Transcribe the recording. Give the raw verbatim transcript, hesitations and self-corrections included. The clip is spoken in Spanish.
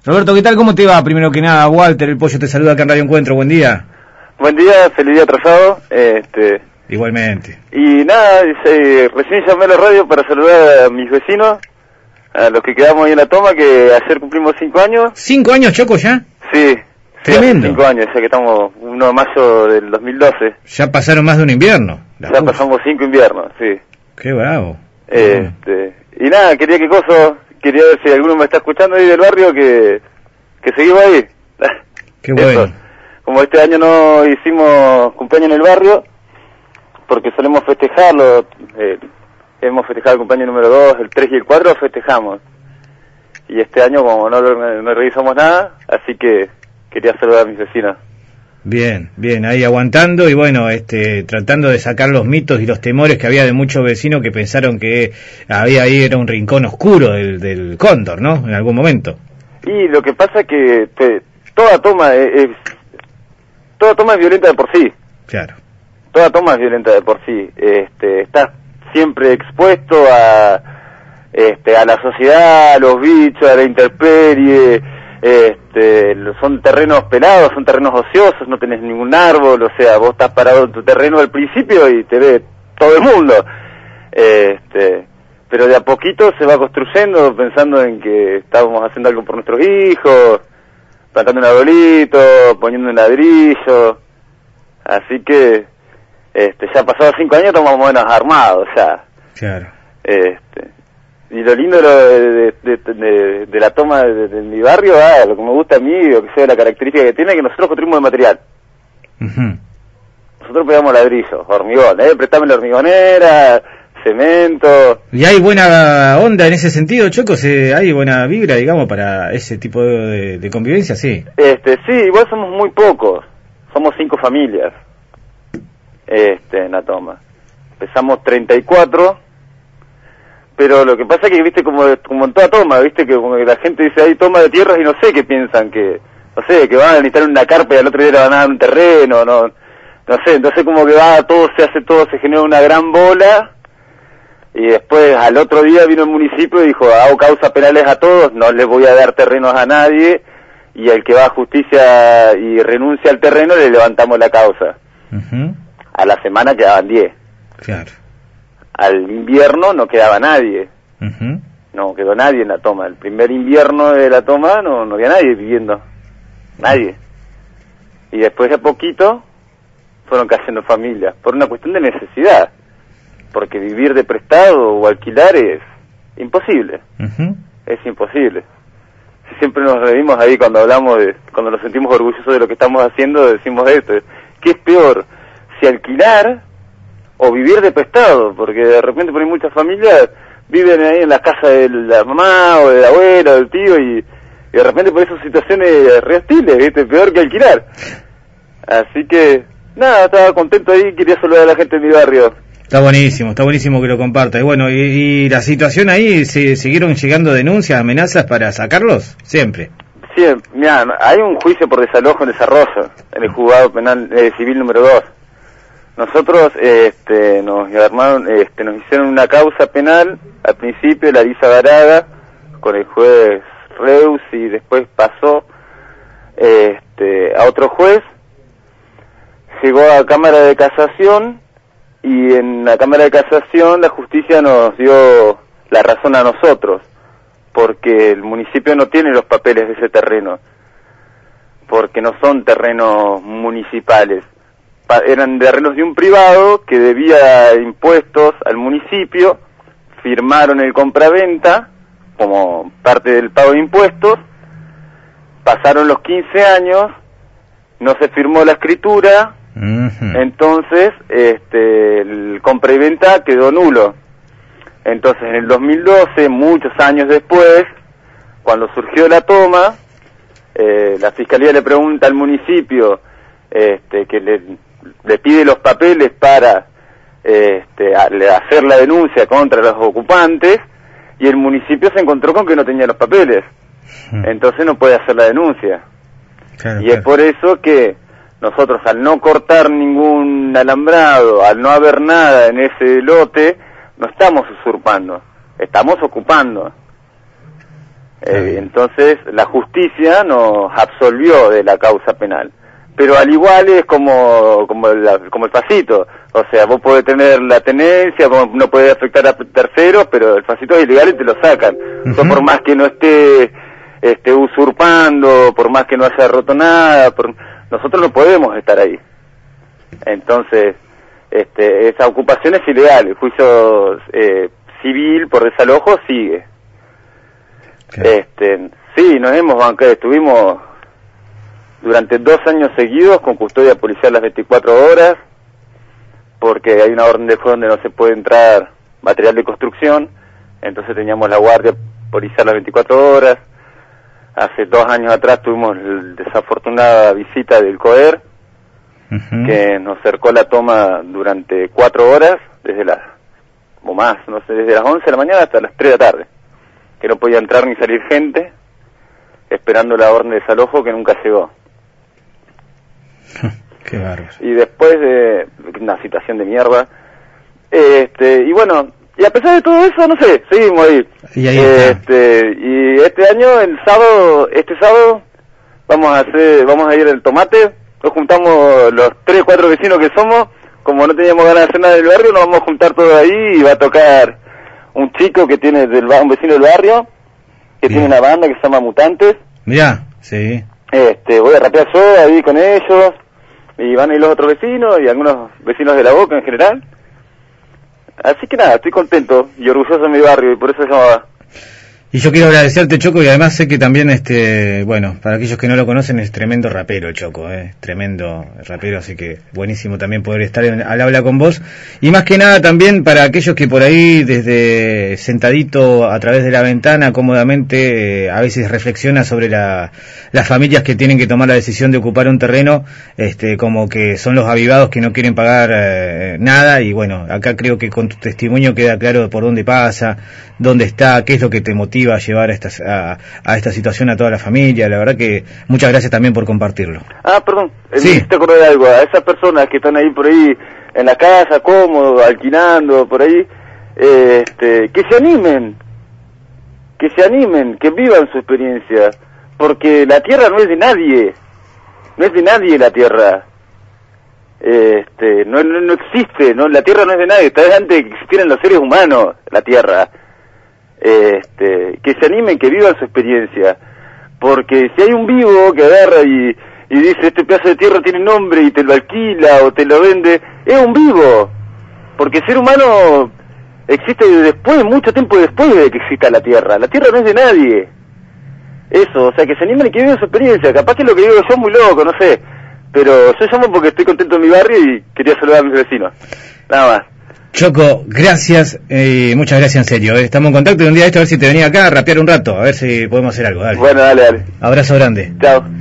Roberto, ¿qué tal? ¿Cómo te va? Primero que nada, Walter, el Pollo te saluda acá en Radio Encuentro, buen día. Buen día, feliz día atrasado. Este... Igualmente. Y nada, eh, recién llamé a la radio para saludar a mis vecinos, a los que quedamos ahí en la toma, que ayer cumplimos cinco años. ¿Cinco años, Choco, ya? Sí. Tremendo. Sí, cinco años, ya que estamos uno de mayo del dos mil doce. Ya pasaron más de un invierno. La ya uf. pasamos cinco inviernos, sí. Qué bravo. Este, y nada, quería que cosa, quería ver si alguno me está escuchando ahí del barrio, que, que seguimos ahí. Qué bueno. Eso. Como este año no hicimos cumpleaños en el barrio, porque solemos festejarlo, eh, hemos festejado el cumpleaños número dos, el tres y el cuatro festejamos. Y este año como no, no revisamos nada, así que quería saludar a mis vecinos. Bien, bien, ahí aguantando y bueno, este, tratando de sacar los mitos y los temores que había de muchos vecinos que pensaron que había ahí era un rincón oscuro del, del Cóndor, ¿no? En algún momento. Y lo que pasa es que te, toda toma es, es toda toma es violenta de por sí. Claro. Toda toma es violenta de por sí. Este, estás siempre expuesto a, este, a la sociedad, a los bichos, a la intemperie. Este, son terrenos pelados, son terrenos ociosos, no tenés ningún árbol, o sea, vos estás parado en tu terreno al principio y te ve todo el mundo. Este, pero de a poquito se va construyendo pensando en que estábamos haciendo algo por nuestros hijos, plantando un arbolito, poniendo un ladrillo, así que este, ya pasados cinco años estamos más o menos armados ya. Claro. Este, y lo lindo de, de, de, de, de la toma de, de mi barrio, ah, lo que me gusta a mí, lo que sea la característica que tiene, es que nosotros construimos de material. Uh-huh. Nosotros pegamos ladrillos, hormigón, eh, prestame la hormigonera, cemento. ¿Y hay buena onda en ese sentido, Choco? ¿Se, ¿Hay buena vibra, digamos, para ese tipo de, de convivencia? Sí. Este, sí, igual somos muy pocos, somos cinco familias, este, en la toma. Empezamos treinta y cuatro, pero lo que pasa es que, viste, como, como en toda toma, viste, que como que la gente dice, hay toma de tierras y no sé qué piensan, que, no sé, que van a necesitar una carpa y al otro día le van a dar un terreno, no, no sé, entonces como que va, todo se hace, todo se genera una gran bola, y después al otro día vino el municipio y dijo, hago causas penales a todos, no les voy a dar terrenos a nadie, y al que va a justicia y renuncia al terreno le levantamos la causa. Uh-huh. A la semana quedaban diez. Claro. Al invierno no quedaba nadie. Uh-huh. No quedó nadie en la toma. El primer invierno de la toma no, no había nadie viviendo. Nadie. Y después de poquito fueron cayendo familias. Por una cuestión de necesidad. Porque vivir de prestado o alquilar es imposible. Uh-huh. Es imposible. Siempre nos reímos ahí cuando hablamos de, cuando nos sentimos orgullosos de lo que estamos haciendo, decimos esto. ¿Qué es peor? Si alquilar o vivir de prestado, porque de repente por ahí muchas familias viven ahí en la casa de la mamá o del abuelo, del tío, y, y de repente por esas situaciones re hostiles, ¿viste? Peor que alquilar. Así que, nada, estaba contento ahí, quería saludar a la gente de mi barrio. Está buenísimo, está buenísimo que lo comparta. Y bueno, ¿y, y la situación ahí, se siguieron llegando denuncias, amenazas para sacarlos? Siempre. Sí, mira, hay un juicio por desalojo en desarrollo, en el juzgado penal eh, civil número dos. Nosotros este, nos armaron, este, nos hicieron una causa penal, al principio Larisa Baraga, con el juez Reus, y después pasó este, a otro juez, llegó a Cámara de Casación, y en la Cámara de Casación la justicia nos dio la razón a nosotros, porque el municipio no tiene los papeles de ese terreno, porque no son terrenos municipales. Eran terrenos de un privado que debía impuestos al municipio, firmaron el compraventa como parte del pago de impuestos, pasaron los quince años, no se firmó la escritura, uh-huh. Entonces este, el compraventa quedó nulo. Entonces en el dos mil doce, muchos años después, cuando surgió la toma, eh, la Fiscalía le pregunta al municipio este, que le... le pide los papeles para este, hacer la denuncia contra los ocupantes, y el municipio se encontró con que no tenía los papeles, entonces no puede hacer la denuncia. Claro, y claro. Es por eso que nosotros, al no cortar ningún alambrado, al no haber nada en ese lote, no estamos usurpando, estamos ocupando. Eh, entonces la justicia nos absolvió de la causa penal. Pero al igual es como como, la, como el pasito, o sea, vos podés tener la tenencia, vos no podés afectar a terceros, pero el pasito es ilegal y te lo sacan. Uh-huh. Entonces, por más que no esté este, usurpando, por más que no haya roto nada, por, nosotros no podemos estar ahí. Entonces, este, esa ocupación es ilegal, el juicio eh, civil por desalojo sigue. Okay. Este, sí, nos hemos bancado, estuvimos durante dos años seguidos con custodia policial las veinticuatro horas, porque hay una orden de juez donde no se puede entrar material de construcción, entonces teníamos la guardia policial las veinticuatro horas. Hace dos años atrás tuvimos la desafortunada visita del COER, uh-huh. que nos cercó la toma durante cuatro horas, desde las, o más, no sé, desde las once de la mañana hasta las tres de la tarde, que no podía entrar ni salir gente, esperando la orden de desalojo que nunca llegó. Qué bárbaro. Y después de una situación de mierda, este, y bueno, y a pesar de todo eso, no sé, seguimos ahí. Y ahí este, y este año, el sábado, este sábado, vamos a hacer, vamos a ir al Tomate, nos juntamos los tres, cuatro vecinos que somos, como no teníamos ganas de hacer nada del barrio, nos vamos a juntar todos ahí y va a tocar un chico que tiene del un vecino del barrio, que Bien. tiene una banda que se llama Mutantes. Ya, sí. Este, voy a rapear yo ahí con ellos, y van a ir los otros vecinos, y algunos vecinos de La Boca en general. Así que nada, estoy contento y orgulloso de mi barrio, y por eso se llamaba. Y yo quiero agradecerte, Choco, y además sé que también, este, bueno, para aquellos que no lo conocen, es tremendo rapero, Choco, eh, tremendo rapero, así que buenísimo también poder estar en, al habla con vos. Y más que nada también para aquellos que por ahí, desde sentadito a través de la ventana, cómodamente, eh, a veces reflexiona sobre la, las familias que tienen que tomar la decisión de ocupar un terreno, este, como que son los avivados que no quieren pagar eh, nada, y bueno, acá creo que con tu testimonio queda claro por dónde pasa, dónde está, qué es lo que te motiva a llevar a esta, a, a esta situación a toda la familia. La verdad que muchas gracias también por compartirlo. Ah, perdón, sí. Me hiciste acordar de algo. A esas personas que están ahí por ahí en la casa, cómodo, alquilando, por ahí, eh, este, que se animen, que se animen, que vivan su experiencia, porque la tierra no es de nadie, no es de nadie la tierra. Este, no, no, no existe, no, la tierra no es de nadie, está antes de que existieran los seres humanos, la tierra. Este, que se animen, que vivan su experiencia, porque si hay un vivo que agarra y, y dice este pedazo de tierra tiene nombre y te lo alquila o te lo vende, es un vivo, porque el ser humano existe después, mucho tiempo después de que exista la tierra, la tierra no es de nadie, eso, o sea que se animen y que vivan su experiencia, capaz que lo que digo yo es muy loco, no sé, pero yo llamo porque estoy contento en mi barrio y quería saludar a mis vecinos, nada más. Choco, gracias, eh, muchas gracias en serio. Eh. Estamos en contacto y un día de esto a ver si te venía acá a rapear un rato, a ver si podemos hacer algo. Dale. Bueno, dale, dale. Abrazo grande. Chao.